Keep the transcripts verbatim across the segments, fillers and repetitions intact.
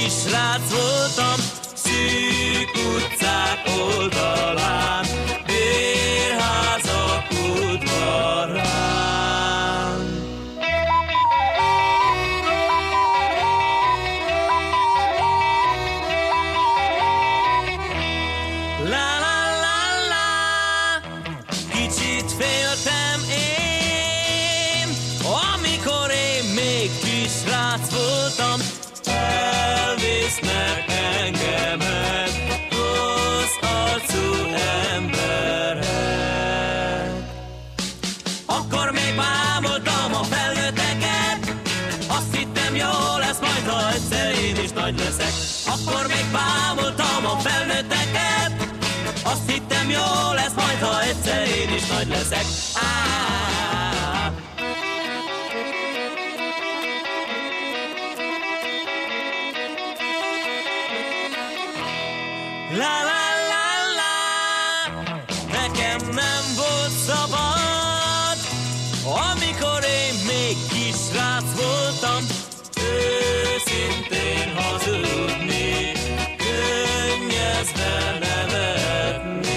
kisrác voltam, szűk utcák oldalán, bérházak udvarán. La la la la, kicsit féltem én, amikor én még kisrác voltam, elvisznek engemet rossz arcú emberek. Akkor még bámultam a felnőtteket, azt hittem jó lesz majd, ha egyszer én is nagy leszek. Akkor még bámultam a felnőtteket, azt hittem jó lesz majd, ha egyszer én is nagy leszek. Ah, la la la la, nekem nem volt szabad, amikor én még kisrác voltam, őszintén hazudni, könnyezve nevetni.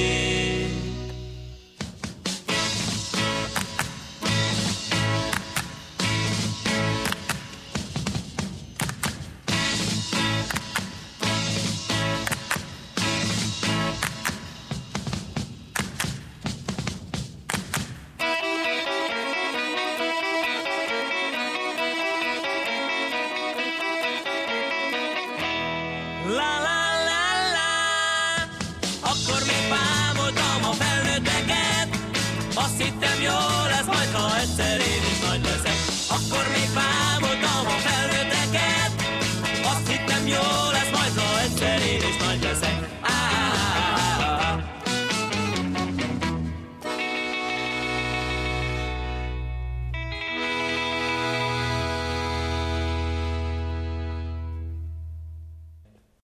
La la la la, akkor még bámultam a felnőtteket, azt hittem jó